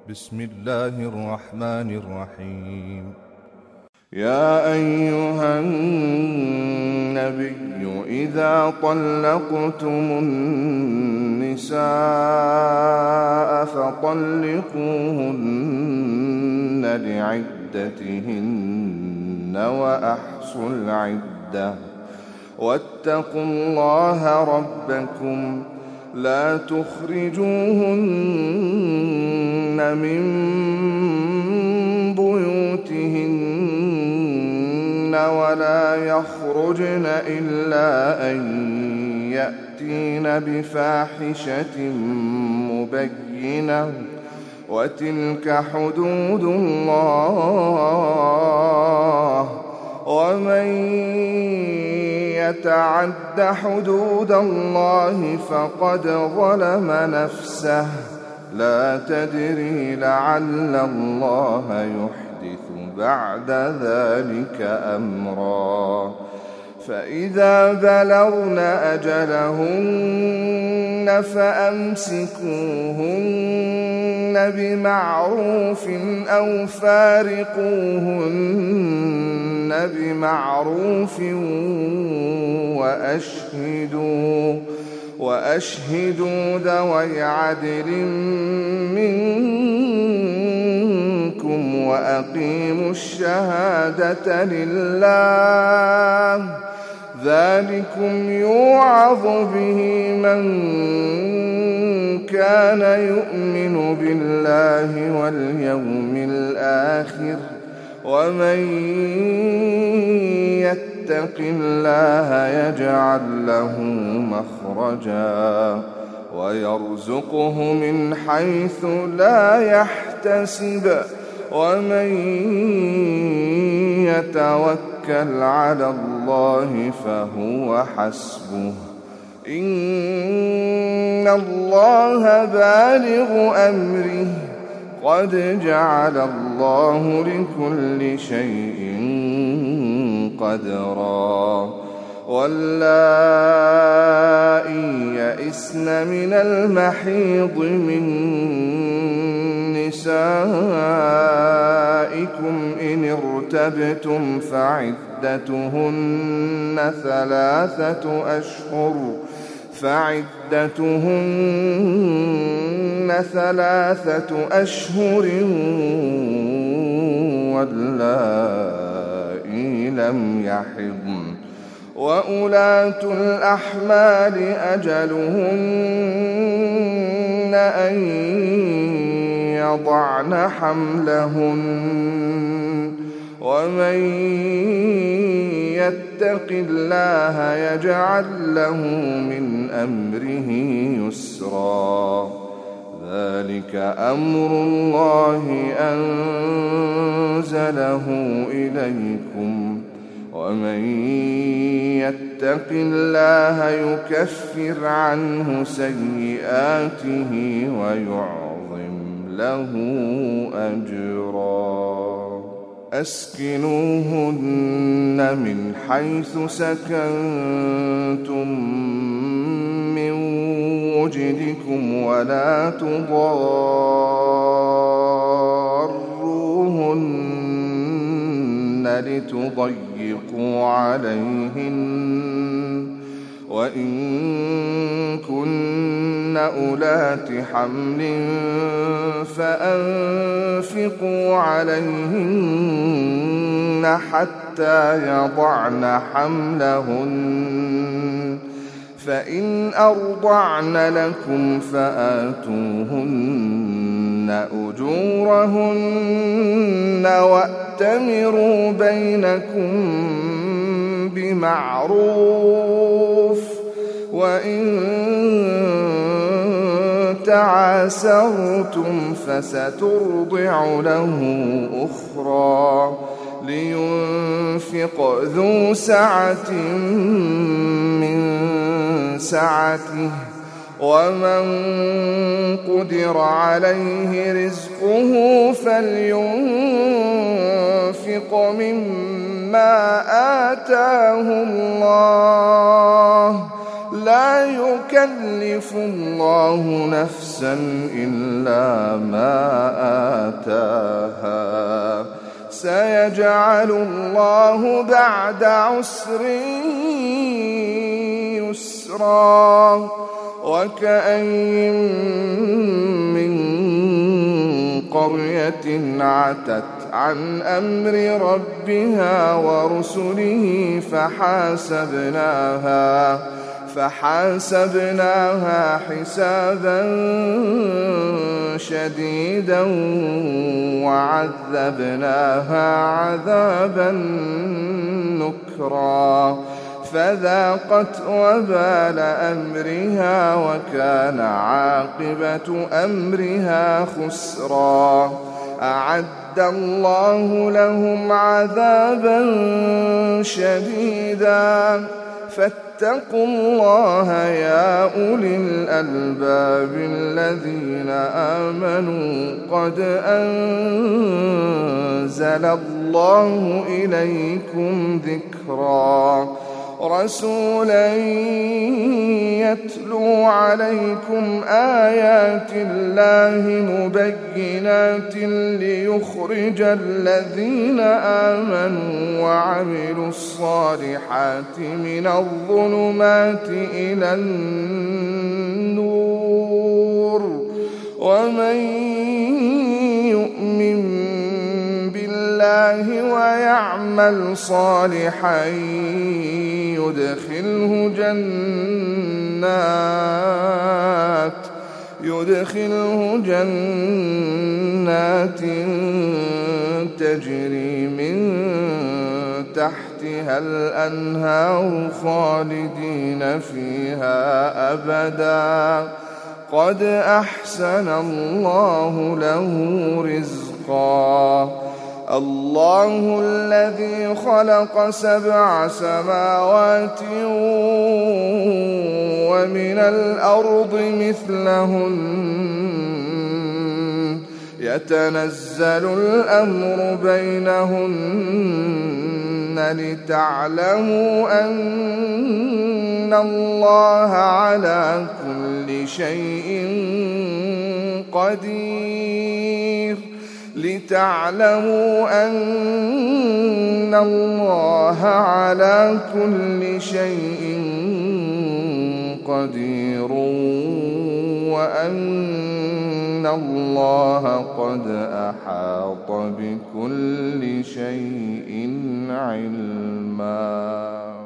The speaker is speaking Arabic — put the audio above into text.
بسم الله الرحمن الرحيم. يا أيها النبي إذا طلقتم النساء فطلقوهن لعدتهن وأحصوا العدة واتقوا الله ربكم لا تخرجوهن من بيوتهن ولا يخرجن إلا أن يأتين بفاحشة مبينة وتلك حدود الله ومن يتعد حدود الله فقد ظلم نفسه لا تدري لعل الله يحدث بعد ذلك أمرا فإذا بلغن أجلهن فأمسكوهن بمعروف أو فارقوهن بمعروف وأشهدوا ذوي عدل منكم وأقيموا الشهادة لله ذلكم يوعظ به من كان يؤمن بالله واليوم الآخر ومن يتق الله يجعل له مخرجا ويرزقه من حيث لا يحتسب ومن يتوكل على الله فهو حسبه إن الله بالغ أمره قد جعل الله لكل شيء قدرا واللائي يئسن من المحيض من نسائكم إن ارتبتم فعدتهن ثلاثة أشهر واللائي لم يحضن وأولاة الأحمال أجلهن أن يضعن حملهن ومن يتق الله يجعل له من أمره يسرا ذلك أمر الله أنزله إليكم ومن يتق الله يكفر عنه سيئاته ويعظم له أجرا أسكنوهن من حيث سكنتم من وجدكم ولا تضاروهن لتضيقوا عليهن وإن كن أولات حمل فأنفقوا عليهن حتى يضعن حملهن فإن أرضعن لكم فآتوهن أجورهن وأتمروا بينكم بمعروف وإن تعاسرتم فسترضع له أخرى لينفق ذو سعة من سعته ومن قدر عليه رزقه فلينفق مما آتاه الله لا يكلف يكلف الله نفسا إلا ما آتاها سيجعل الله بعد عسر يسرا وكأين من قرية عتت عن أمر ربها ورسله فحاسبناها حسابا شديدا وعذبناها عذابا نكرا فذاقت وبال أمرها وكان عاقبة أمرها خسرا أعد الله لهم عذابا شديدا فاتقوا الله يا أولي الألباب الذين آمنوا قد أنزل الله إليكم ذكرا رسولا يتلو عليكم آيات الله مبينات ليخرج الذين آمنوا وعملوا الصالحات من الظلمات إلى النور ومن يؤمن بالله ويعمل صالحا يدخله جنات تجري من تحتها الأنهار خالدين فيها أبدا قد أحسن الله له رزقا الله الذي خلق 7 سماوات ومن الأرض مثلهن يتنزل الأمر بينهن لتعلموا أن الله على كل شيء قدير لتعلموا أن الله على كل شيء قدير وأن الله قد أحاط بكل شيء علما.